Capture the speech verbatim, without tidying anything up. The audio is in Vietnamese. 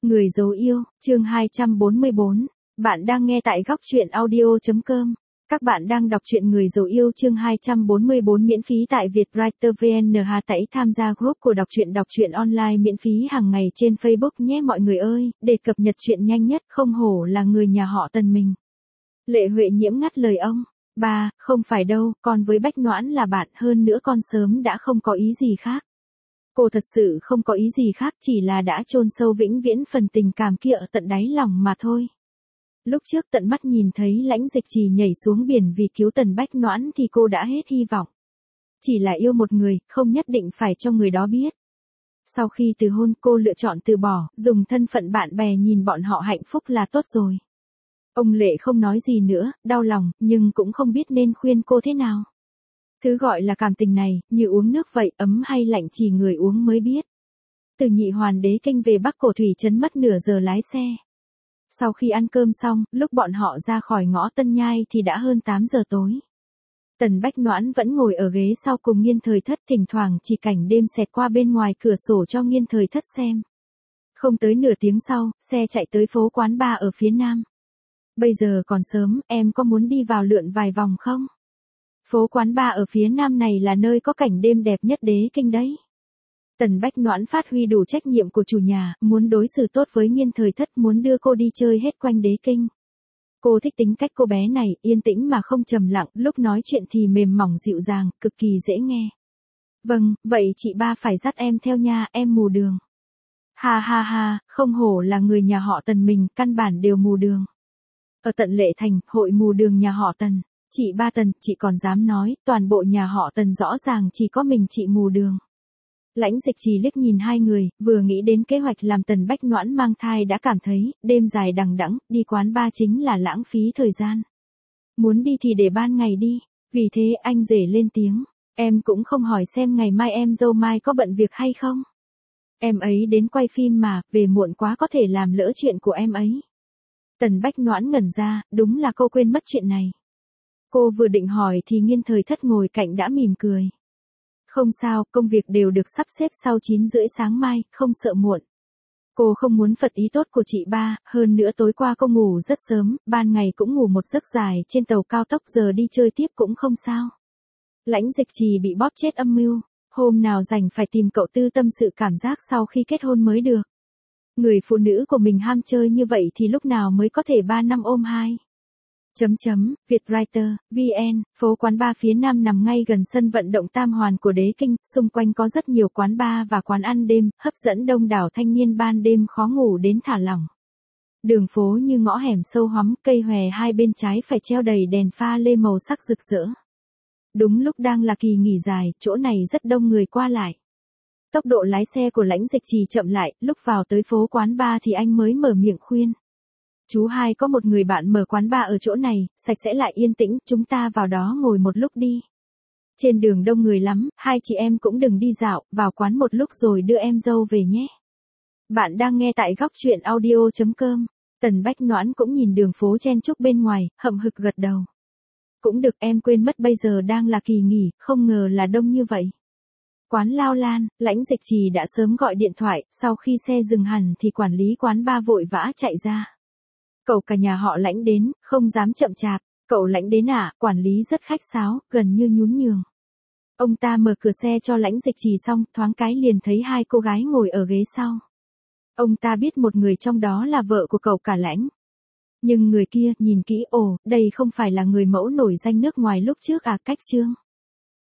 Người dấu yêu, chương hai trăm bốn mươi bốn. Bạn đang nghe tại góc truyện audio.com. Các bạn đang đọc truyện Người dấu yêu chương hai trăm bốn mươi bốn miễn phí tại Vietwriter vê en. Hà tẩy tham gia group của đọc truyện đọc truyện online miễn phí hàng ngày trên Facebook nhé mọi người ơi, để cập nhật truyện nhanh nhất. Không hổ là người nhà họ Tần mình. Lệ Huệ Nhiễm ngắt lời ông. Ba, không phải đâu, con với Bách Noãn là bạn, hơn nữa con sớm đã không có ý gì khác. Cô thật sự không có ý gì khác, chỉ là đã chôn sâu vĩnh viễn phần tình cảm kia ở tận đáy lòng mà thôi. Lúc trước tận mắt nhìn thấy Lãnh Dịch Trì nhảy xuống biển vì cứu Tần Bách Noãn thì cô đã hết hy vọng. Chỉ là yêu một người, không nhất định phải cho người đó biết. Sau khi từ hôn cô lựa chọn từ bỏ, dùng thân phận bạn bè nhìn bọn họ hạnh phúc là tốt rồi. Ông Lệ không nói gì nữa, đau lòng, nhưng cũng không biết nên khuyên cô thế nào. Thứ gọi là cảm tình này, như uống nước vậy, ấm hay lạnh chỉ người uống mới biết. Từ Nhị Hoàn Đế Kinh về Bắc Cổ Thủy Trấn mất nửa giờ lái xe. Sau khi ăn cơm xong, lúc bọn họ ra khỏi ngõ Tân Nhai thì đã hơn tám giờ tối. Tần Bách Noãn vẫn ngồi ở ghế sau cùng Nghiên Thời Thất, thỉnh thoảng chỉ cảnh đêm xẹt qua bên ngoài cửa sổ cho Nghiên Thời Thất xem. Không tới nửa tiếng sau, xe chạy tới phố quán bar ở phía nam. Bây giờ còn sớm, em có muốn đi vào lượn vài vòng không? Phố quán bar ở phía nam này là nơi có cảnh đêm đẹp nhất Đế Kinh đấy. Tần Bách Noãn phát huy đủ trách nhiệm của chủ nhà, muốn đối xử tốt với Nghiên Thời Thất, muốn đưa cô đi chơi hết quanh Đế Kinh. Cô thích tính cách cô bé này, yên tĩnh mà không trầm lặng, lúc nói chuyện thì mềm mỏng dịu dàng, cực kỳ dễ nghe. Vâng, vậy chị ba phải dắt em theo nha, em mù đường. Ha ha ha, không hổ là người nhà họ Tần mình, căn bản đều mù đường. Ở tận Lệ Thành, hội mù đường nhà họ Tần. Chị ba Tần, chị còn dám nói, toàn bộ nhà họ Tần rõ ràng chỉ có mình chị mù đường. Lãnh Dịch Trì liếc nhìn hai người, vừa nghĩ đến kế hoạch làm Tần Bách Noãn mang thai đã cảm thấy, đêm dài đằng đẵng, đi quán bar chính là lãng phí thời gian. Muốn đi thì để ban ngày đi, vì thế anh rể lên tiếng, em cũng không hỏi xem ngày mai em dâu Mai có bận việc hay không. Em ấy đến quay phim mà, về muộn quá có thể làm lỡ chuyện của em ấy. Tần Bách Noãn ngẩn ra, đúng là cô quên mất chuyện này. Cô vừa định hỏi thì Nghiên Thời Thất ngồi cạnh đã mỉm cười. Không sao, công việc đều được sắp xếp sau chín rưỡi sáng mai, không sợ muộn. Cô không muốn phật ý tốt của chị ba, hơn nữa tối qua cô ngủ rất sớm, ban ngày cũng ngủ một giấc dài trên tàu cao tốc, giờ đi chơi tiếp cũng không sao. Lãnh Dịch Trì bị bóp chết âm mưu, hôm nào rảnh phải tìm cậu tư tâm sự cảm giác sau khi kết hôn mới được. Người phụ nữ của mình ham chơi như vậy thì lúc nào mới có thể ba năm ôm hai. Chấm chấm, Vietwriter, vê en, phố quán bar phía nam nằm ngay gần sân vận động Tam Hoàn của Đế Kinh, xung quanh có rất nhiều quán bar và quán ăn đêm, hấp dẫn đông đảo thanh niên ban đêm khó ngủ đến thả lỏng. Đường phố như ngõ hẻm sâu hoắm, cây hòe hai bên trái phải treo đầy đèn pha lê màu sắc rực rỡ. Đúng lúc đang là kỳ nghỉ dài, chỗ này rất đông người qua lại. Tốc độ lái xe của Lãnh Dịch Trì chậm lại, lúc vào tới phố quán bar thì anh mới mở miệng khuyên. Chú hai có một người bạn mở quán bar ở chỗ này, sạch sẽ lại yên tĩnh, chúng ta vào đó ngồi một lúc đi. Trên đường đông người lắm, hai chị em cũng đừng đi dạo, vào quán một lúc rồi đưa em dâu về nhé. Bạn đang nghe tại góc truyện audio.com. Tần Bách Noãn cũng nhìn đường phố chen chúc bên ngoài, hậm hực gật đầu. Cũng được, em quên mất bây giờ đang là kỳ nghỉ, không ngờ là đông như vậy. Quán Lao Lan, Lãnh Dịch Trì đã sớm gọi điện thoại, sau khi xe dừng hẳn thì quản lý quán bar vội vã chạy ra. Cậu cả nhà họ Lãnh đến, không dám chậm chạp, cậu Lãnh đến à, quản lý rất khách sáo, gần như nhún nhường. Ông ta mở cửa xe cho Lãnh Dịch Trì xong, thoáng cái liền thấy hai cô gái ngồi ở ghế sau. Ông ta biết một người trong đó là vợ của cậu cả Lãnh. Nhưng người kia, nhìn kỹ, ồ, đây không phải là người mẫu nổi danh nước ngoài lúc trước à, Cách Trương.